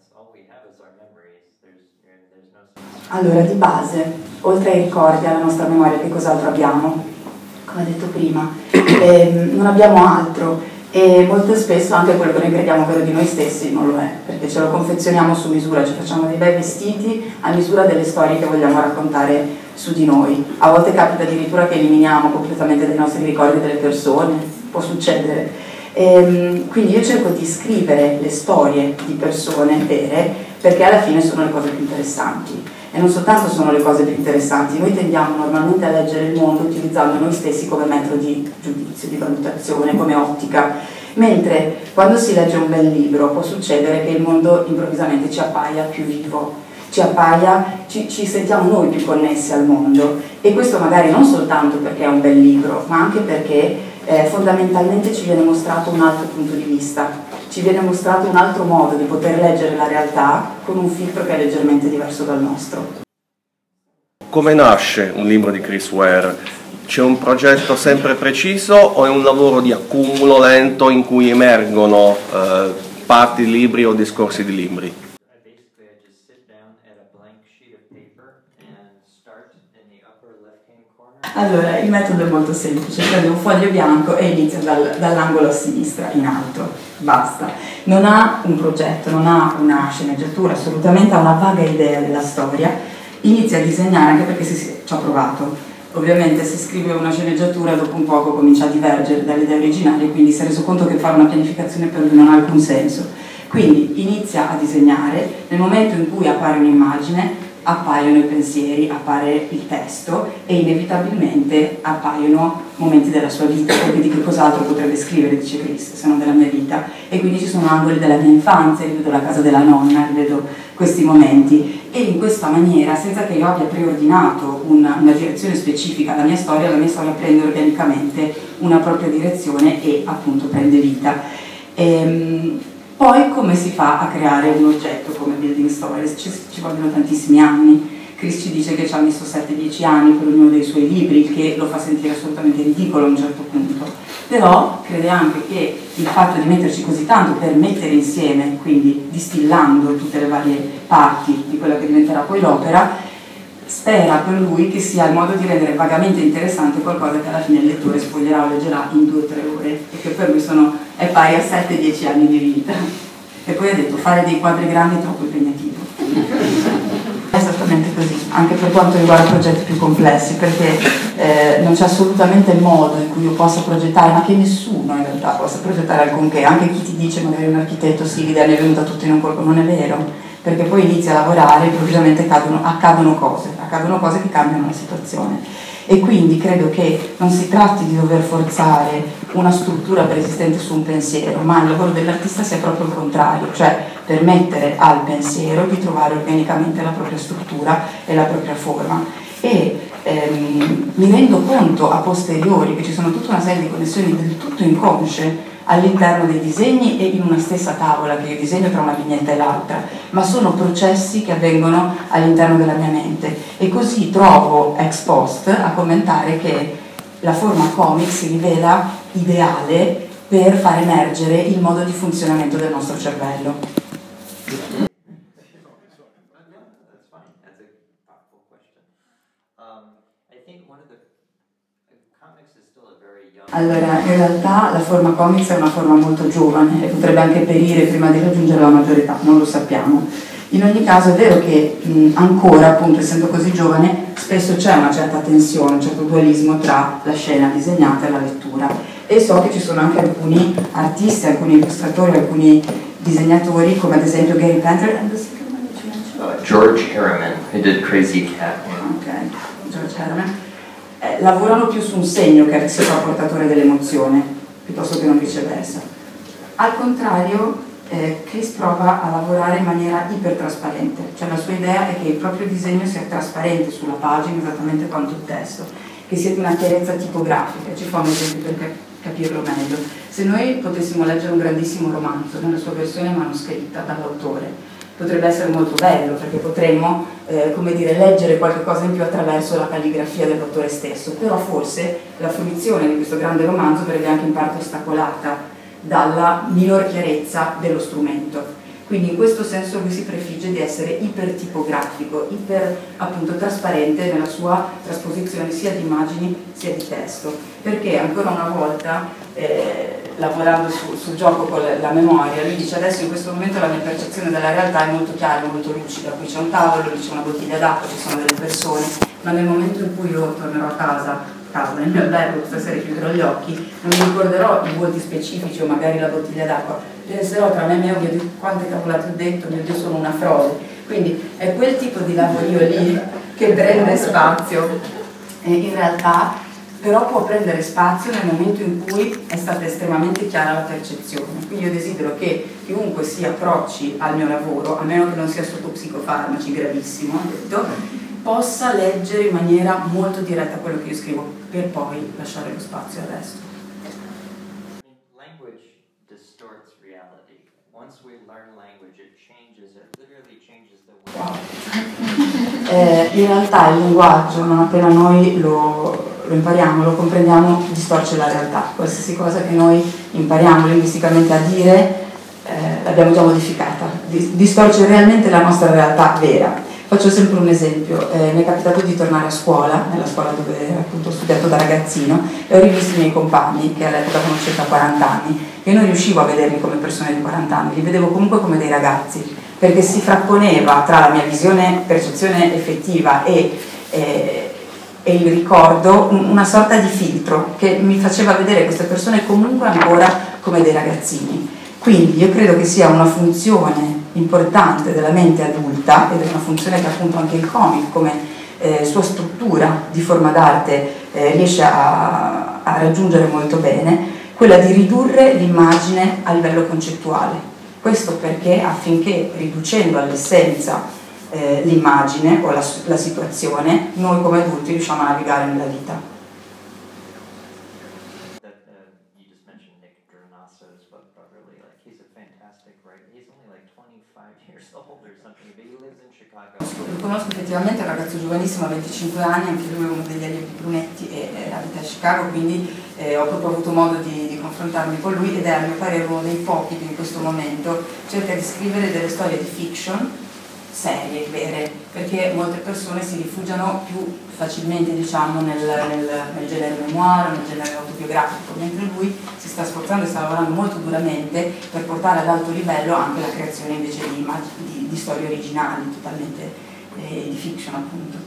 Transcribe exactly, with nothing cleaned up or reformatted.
Allora, di base, oltre ai ricordi, alla nostra memoria, che cos'altro abbiamo? Come detto prima, eh, non abbiamo altro, e molto spesso anche quello che noi crediamo vero di noi stessi non lo è, perché ce lo confezioniamo su misura, ci facciamo dei bei vestiti a misura delle storie che vogliamo raccontare su di noi. A volte capita addirittura che eliminiamo completamente dai nostri ricordi delle persone, può succedere. E, quindi io cerco di scrivere le storie di persone vere, perché alla fine sono le cose più interessanti. E non soltanto sono le cose più interessanti, noi tendiamo normalmente a leggere il mondo utilizzando noi stessi come metodo di giudizio, di valutazione, come ottica, mentre quando si legge un bel libro può succedere che il mondo improvvisamente ci appaia più vivo, ci appaia, ci, ci sentiamo noi più connessi al mondo, e questo magari non soltanto perché è un bel libro, ma anche perché eh, fondamentalmente ci viene mostrato un altro punto di vista, ci viene mostrato un altro modo di poter leggere la realtà con un filtro che è leggermente diverso dal nostro. Come nasce un libro di Chris Ware? C'è un progetto sempre preciso o è un lavoro di accumulo lento in cui emergono eh, parti di libri o discorsi di libri? Allora, il metodo è molto semplice, prendo un foglio bianco e inizio dal, dall'angolo a sinistra, in alto, basta. Non ha un progetto, non ha una sceneggiatura, assolutamente ha una vaga idea della storia, inizia a disegnare anche perché si, si, ci ho provato. Ovviamente se scrive una sceneggiatura dopo un poco comincia a divergere dalle idee originali, quindi si è reso conto che fare una pianificazione per lui non ha alcun senso. Quindi inizia a disegnare, nel momento in cui appare un'immagine, appaiono i pensieri, appare il testo e inevitabilmente appaiono momenti della sua vita, perché di che cos'altro potrebbe scrivere, dice Chris, se non della mia vita, e quindi ci sono angoli della mia infanzia, rivedo la casa della nonna, rivedo questi momenti, e in questa maniera, senza che io abbia preordinato una, una direzione specifica alla mia storia, la mia storia prende organicamente una propria direzione e appunto prende vita. Ehm, Poi come si fa a creare un oggetto come Building Stories? Ci, ci vogliono tantissimi anni. Chris ci dice che ci ha messo sette dieci anni per ognuno dei suoi libri, il che lo fa sentire assolutamente ridicolo a un certo punto. Però crede anche che il fatto di metterci così tanto per mettere insieme, quindi distillando tutte le varie parti di quella che diventerà poi l'opera, spera per lui che sia il modo di rendere vagamente interessante qualcosa che alla fine il lettore sfoglierà o leggerà in due o tre ore, e che per lui sono, è pari a sette dieci anni di vita. E poi ha detto, fare dei quadri grandi è troppo impegnativo. È esattamente così, anche per quanto riguarda progetti più complessi, perché eh, non c'è assolutamente il modo in cui io possa progettare, ma che nessuno in realtà possa progettare alcunché, anche chi ti dice magari un architetto sì, l'idea ne è venuta tutta in un colpo, non è vero. Perché poi inizia a lavorare e improvvisamente accadono, accadono cose, accadono cose che cambiano la situazione. E quindi credo che non si tratti di dover forzare una struttura preesistente su un pensiero, ma il lavoro dell'artista sia proprio il contrario, cioè permettere al pensiero di trovare organicamente la propria struttura e la propria forma. E ehm, mi rendo conto a posteriori che ci sono tutta una serie di connessioni del tutto inconsce all'interno dei disegni e in una stessa tavola che io disegno tra una vignetta e l'altra, ma sono processi che avvengono all'interno della mia mente, e così trovo ex post a commentare che la forma comic si rivela ideale per far emergere il modo di funzionamento del nostro cervello. Allora, in realtà la forma comics è una forma molto giovane e potrebbe anche perire prima di raggiungere la maggiore età, non lo sappiamo. In ogni caso è vero che mh, ancora, appunto, essendo così giovane, spesso c'è una certa tensione, un certo dualismo tra la scena disegnata e la lettura. E so che ci sono anche alcuni artisti, alcuni illustratori, alcuni disegnatori, come ad esempio Gary Penter. Uh, George Harriman, who did Crazy Cat. Ok, George Harriman. Eh, lavorano più su un segno che si fa portatore dell'emozione, piuttosto che non viceversa. Al contrario, eh, Chris prova a lavorare in maniera ipertrasparente, cioè la sua idea è che il proprio disegno sia trasparente sulla pagina esattamente quanto il testo, che sia di una chiarezza tipografica. Ci fa un esempio per capirlo meglio. Se noi potessimo leggere un grandissimo romanzo nella sua versione manoscritta dall'autore, potrebbe essere molto bello, perché potremmo eh, come dire, leggere qualche cosa in più attraverso la calligrafia dell'autore stesso, però forse la fruizione di questo grande romanzo verrebbe anche in parte ostacolata dalla minor chiarezza dello strumento. Quindi in questo senso lui si prefigge di essere ipertipografico, iper appunto trasparente nella sua trasposizione sia di immagini sia di testo, perché ancora una volta eh, lavorando su, sul gioco con la memoria, lui dice adesso in questo momento la mia percezione della realtà è molto chiara, molto lucida, qui c'è un tavolo, lì c'è una bottiglia d'acqua, ci sono delle persone, ma nel momento in cui io tornerò a casa casa, nel mio albergo stasera chiuderò gli occhi, non mi ricorderò i volti specifici o magari la bottiglia d'acqua, penserò tra me e me, oh mio Dio, quante cavolate ho detto, mio Dio, sono una frode. Quindi è quel tipo di lavorio lì che prende spazio e in realtà però può prendere spazio nel momento in cui è stata estremamente chiara la percezione. Quindi io desidero che chiunque si approcci al mio lavoro, a meno che non sia sotto psicofarmaci, gravissimo, ho detto, possa leggere in maniera molto diretta quello che io scrivo, per poi lasciare lo spazio al resto. Language distorts reality. Once we learn language, it changes, it literally changes the world. Wow. eh, in realtà il linguaggio, non appena noi lo, lo impariamo, lo comprendiamo, distorce la realtà. Qualsiasi cosa che noi impariamo linguisticamente a dire, eh, l'abbiamo già modificata, distorce realmente la nostra realtà vera. Faccio sempre un esempio, eh, mi è capitato di tornare a scuola, nella scuola dove appunto ho studiato da ragazzino, e ho rivisto i miei compagni, che all'epoca avevano circa quaranta anni, e non riuscivo a vederli come persone di quaranta anni, li vedevo comunque come dei ragazzi, perché si frapponeva tra la mia visione, percezione effettiva e, e, e il ricordo una sorta di filtro che mi faceva vedere queste persone comunque ancora come dei ragazzini. Quindi io credo che sia una funzione importante della mente adulta, ed è una funzione che appunto anche il comic come eh, sua struttura di forma d'arte eh, riesce a, a raggiungere molto bene, quella di ridurre l'immagine a livello concettuale. Questo perché affinché riducendo all'essenza eh, l'immagine o la, la situazione, noi come adulti riusciamo a navigare nella vita. Lo conosco effettivamente, è un ragazzo giovanissimo, ha venticinque anni, anche lui è uno degli allievi brunetti e eh, abita a Chicago, quindi eh, ho proprio avuto modo di, di confrontarmi con lui ed è a mio parere uno dei pochi che in questo momento cerca di scrivere delle storie di fiction serie, vere, perché molte persone si rifugiano più facilmente diciamo nel, nel, nel genere memoir, nel genere autobiografico, mentre lui si sta sforzando e sta lavorando molto duramente per portare ad alto livello anche la creazione invece di, di, di storie originali, totalmente eh, di fiction appunto.